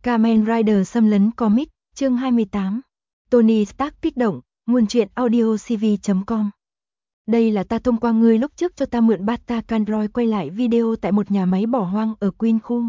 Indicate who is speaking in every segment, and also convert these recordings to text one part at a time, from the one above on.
Speaker 1: Kamen Rider xâm lấn comic, chương 28. Tony Stark kích động, nguồn truyện audiocv.com. Đây là ta thông qua ngươi lúc trước cho ta mượn beta Candroid quay lại video tại một nhà máy bỏ hoang ở Queen khu.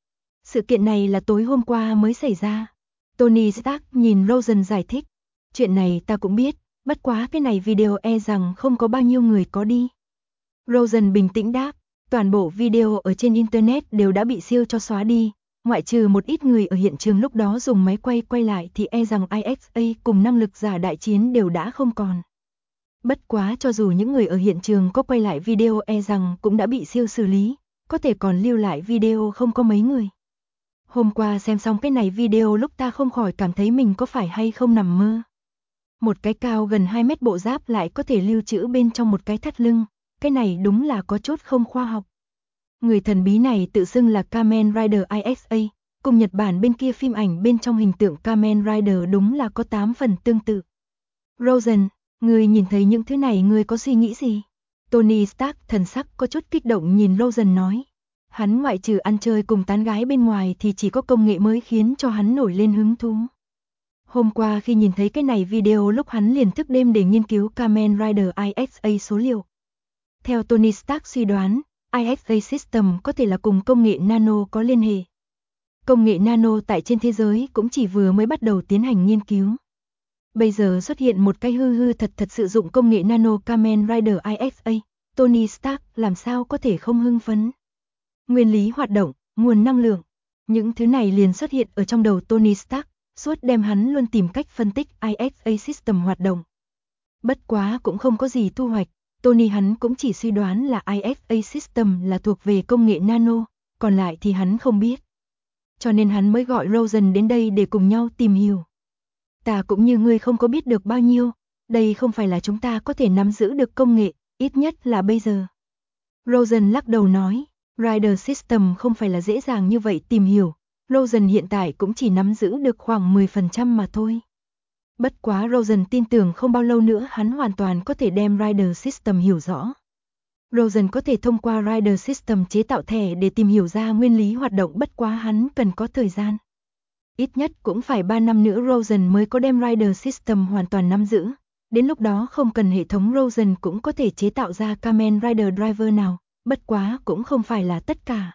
Speaker 1: Sự kiện này là tối hôm qua mới xảy ra. Tony Stark nhìn Rosen giải thích. Chuyện này ta cũng biết, bất quá cái này video e rằng không có bao nhiêu người có đi. Rosen bình tĩnh đáp, toàn bộ video ở trên Internet đều đã bị siêu cho xóa đi. Ngoại trừ một ít người ở hiện trường lúc đó dùng máy quay lại thì e rằng ISA cùng năng lực giả đại chiến đều đã không còn. Bất quá cho dù những người ở hiện trường có quay lại video e rằng cũng đã bị siêu xử lý, có thể còn lưu lại video không có mấy người. Hôm qua xem xong cái này video lúc ta không khỏi cảm thấy mình có phải hay không nằm mơ. Một cái cao gần 2 mét bộ giáp lại có thể lưu trữ bên trong một cái thắt lưng, cái này đúng là có chút không khoa học. Người thần bí này tự xưng là Kamen Rider ISA, cùng Nhật Bản bên kia phim ảnh bên trong hình tượng Kamen Rider đúng là có 8 phần tương tự. Rosen, người nhìn thấy những thứ này người có suy nghĩ gì? Tony Stark thần sắc có chút kích động nhìn Rosen nói. Hắn ngoại trừ ăn chơi cùng tán gái bên ngoài thì chỉ có công nghệ mới khiến cho hắn nổi lên hứng thú. Hôm qua khi nhìn thấy cái này video lúc hắn liền thức đêm để nghiên cứu Kamen Rider ISA số liệu. Theo Tony Stark suy đoán, ISA System có thể là cùng công nghệ nano có liên hệ. Công nghệ nano tại trên thế giới cũng chỉ vừa mới bắt đầu tiến hành nghiên cứu. Bây giờ xuất hiện một cái hư thật sử dụng công nghệ nano Kamen Rider ISA, Tony Stark làm sao có thể không hưng phấn. Nguyên lý hoạt động, nguồn năng lượng, những thứ này liền xuất hiện ở trong đầu Tony Stark, suốt đêm hắn luôn tìm cách phân tích ISA System hoạt động. Bất quá cũng không có gì thu hoạch. Tony hắn cũng chỉ suy đoán là ISA System là thuộc về công nghệ nano, còn lại thì hắn không biết. Cho nên hắn mới gọi Rosen đến đây để cùng nhau tìm hiểu. Ta cũng như ngươi không có biết được bao nhiêu, đây không phải là chúng ta có thể nắm giữ được công nghệ, ít nhất là bây giờ. Rosen lắc đầu nói, Rider System không phải là dễ dàng như vậy tìm hiểu, Rosen hiện tại cũng chỉ nắm giữ được khoảng 10% mà thôi. Bất quá Rosen tin tưởng không bao lâu nữa hắn hoàn toàn có thể đem Rider System hiểu rõ. Rosen có thể thông qua Rider System chế tạo thẻ để tìm hiểu ra nguyên lý hoạt động, bất quá hắn cần có thời gian. Ít nhất cũng phải 3 năm nữa Rosen mới có đem Rider System hoàn toàn nắm giữ. Đến lúc đó không cần hệ thống Rosen cũng có thể chế tạo ra Kamen Rider Driver nào, bất quá cũng không phải là tất cả.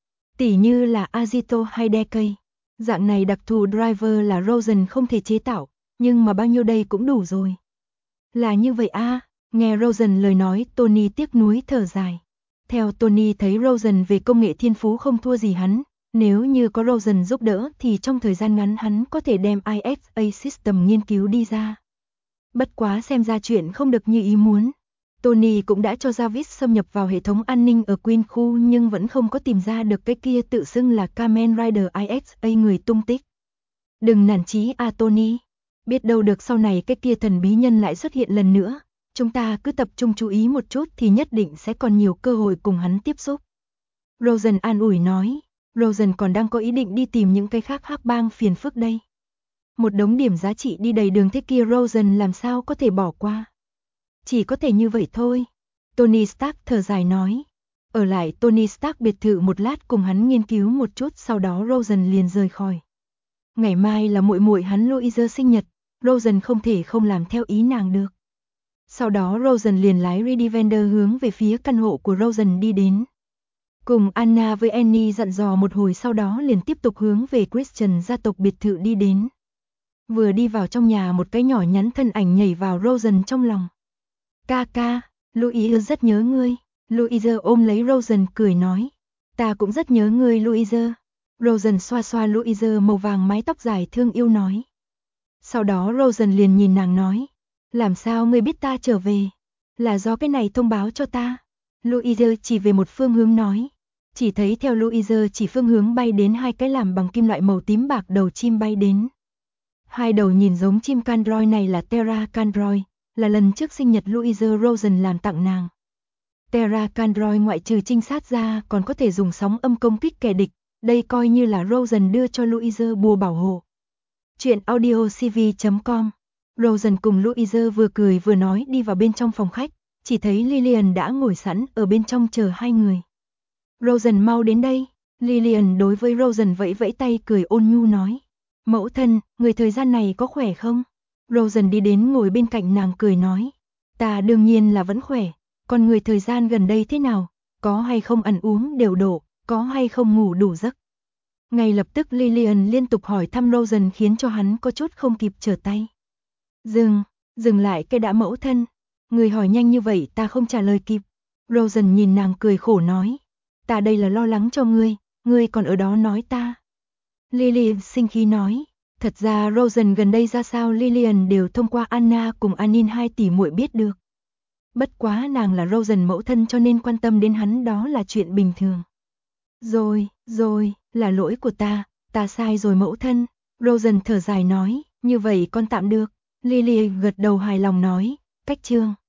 Speaker 1: Tỉ như là Agito hay Decay. Dạng này đặc thù driver là Rosen không thể chế tạo. Nhưng mà bao nhiêu đây cũng đủ rồi. Là như vậy à, nghe Rosen lời nói Tony tiếc nuối thở dài. Theo Tony thấy Rosen về công nghệ thiên phú không thua gì hắn, nếu như có Rosen giúp đỡ thì trong thời gian ngắn hắn có thể đem ISA System nghiên cứu đi ra. Bất quá xem ra chuyện không được như ý muốn. Tony cũng đã cho Jarvis xâm nhập vào hệ thống an ninh ở Queen khu nhưng vẫn không có tìm ra được cái kia tự xưng là Kamen Rider ISA người tung tích. Đừng nản chí à Tony. Biết đâu được sau này cái kia thần bí nhân lại xuất hiện lần nữa, chúng ta cứ tập trung chú ý một chút thì nhất định sẽ còn nhiều cơ hội cùng hắn tiếp xúc. Rosen an ủi nói, Rosen còn đang có ý định đi tìm những cái khác hắc bang phiền phức đây. Một đống điểm giá trị đi đầy đường thế kia Rosen làm sao có thể bỏ qua. Chỉ có thể như vậy thôi. Tony Stark thở dài nói. Ở lại Tony Stark biệt thự một lát cùng hắn nghiên cứu một chút, sau đó Rosen liền rời khỏi. Ngày mai là muội muội hắn Louise sinh nhật, Rosen không thể không làm theo ý nàng được. Sau đó Rosen liền lái Redivender hướng về phía căn hộ của Rosen đi đến. Cùng Anna với Annie dặn dò một hồi sau đó liền tiếp tục hướng về Christian gia tộc biệt thự đi đến. Vừa đi vào trong nhà một cái nhỏ nhắn thân ảnh nhảy vào Rosen trong lòng. Ca, Louise rất nhớ ngươi. Louise ôm lấy Rosen cười nói. Ta cũng rất nhớ ngươi Louise. Rosen xoa xoa Louise màu vàng mái tóc dài thương yêu nói. Sau đó Rosen liền nhìn nàng nói. Làm sao ngươi biết ta trở về? Là do cái này thông báo cho ta. Louise chỉ về một phương hướng nói. Chỉ thấy theo Louise chỉ phương hướng bay đến hai cái làm bằng kim loại màu tím bạc đầu chim bay đến. Hai đầu nhìn giống chim Candroid này là Terra Candroid, là lần trước sinh nhật Louise Rosen làm tặng nàng. Terra Candroid ngoại trừ trinh sát ra còn có thể dùng sóng âm công kích kẻ địch. Đây coi như là Rosen đưa cho Louise bùa bảo hộ. Chuyện audiocv.com. Rosen cùng Louise vừa cười vừa nói đi vào bên trong phòng khách, chỉ thấy Lillian đã ngồi sẵn ở bên trong chờ hai người. Rosen mau đến đây, Lillian đối với Rosen vẫy vẫy tay cười ôn nhu nói. Mẫu thân, người thời gian này có khỏe không? Rosen đi đến ngồi bên cạnh nàng cười nói. Ta đương nhiên là vẫn khỏe, còn người thời gian gần đây thế nào? Có hay không ăn uống đều độ, có hay không ngủ đủ giấc? Ngay lập tức Lillian liên tục hỏi thăm Rosen khiến cho hắn có chút không kịp trở tay. Dừng lại cái đã mẫu thân. Người hỏi nhanh như vậy ta không trả lời kịp. Rosen nhìn nàng cười khổ nói. Ta đây là lo lắng cho ngươi còn ở đó nói ta. Lillian sinh khí nói. Thật ra Rosen gần đây ra sao Lillian đều thông qua Anna cùng Anin hai tỷ muội biết được. Bất quá nàng là Rosen mẫu thân cho nên quan tâm đến hắn đó là chuyện bình thường. Rồi, là lỗi của ta sai rồi mẫu thân. Rosen thở dài nói, như vậy con tạm được. Lily gật đầu hài lòng nói, cách chương.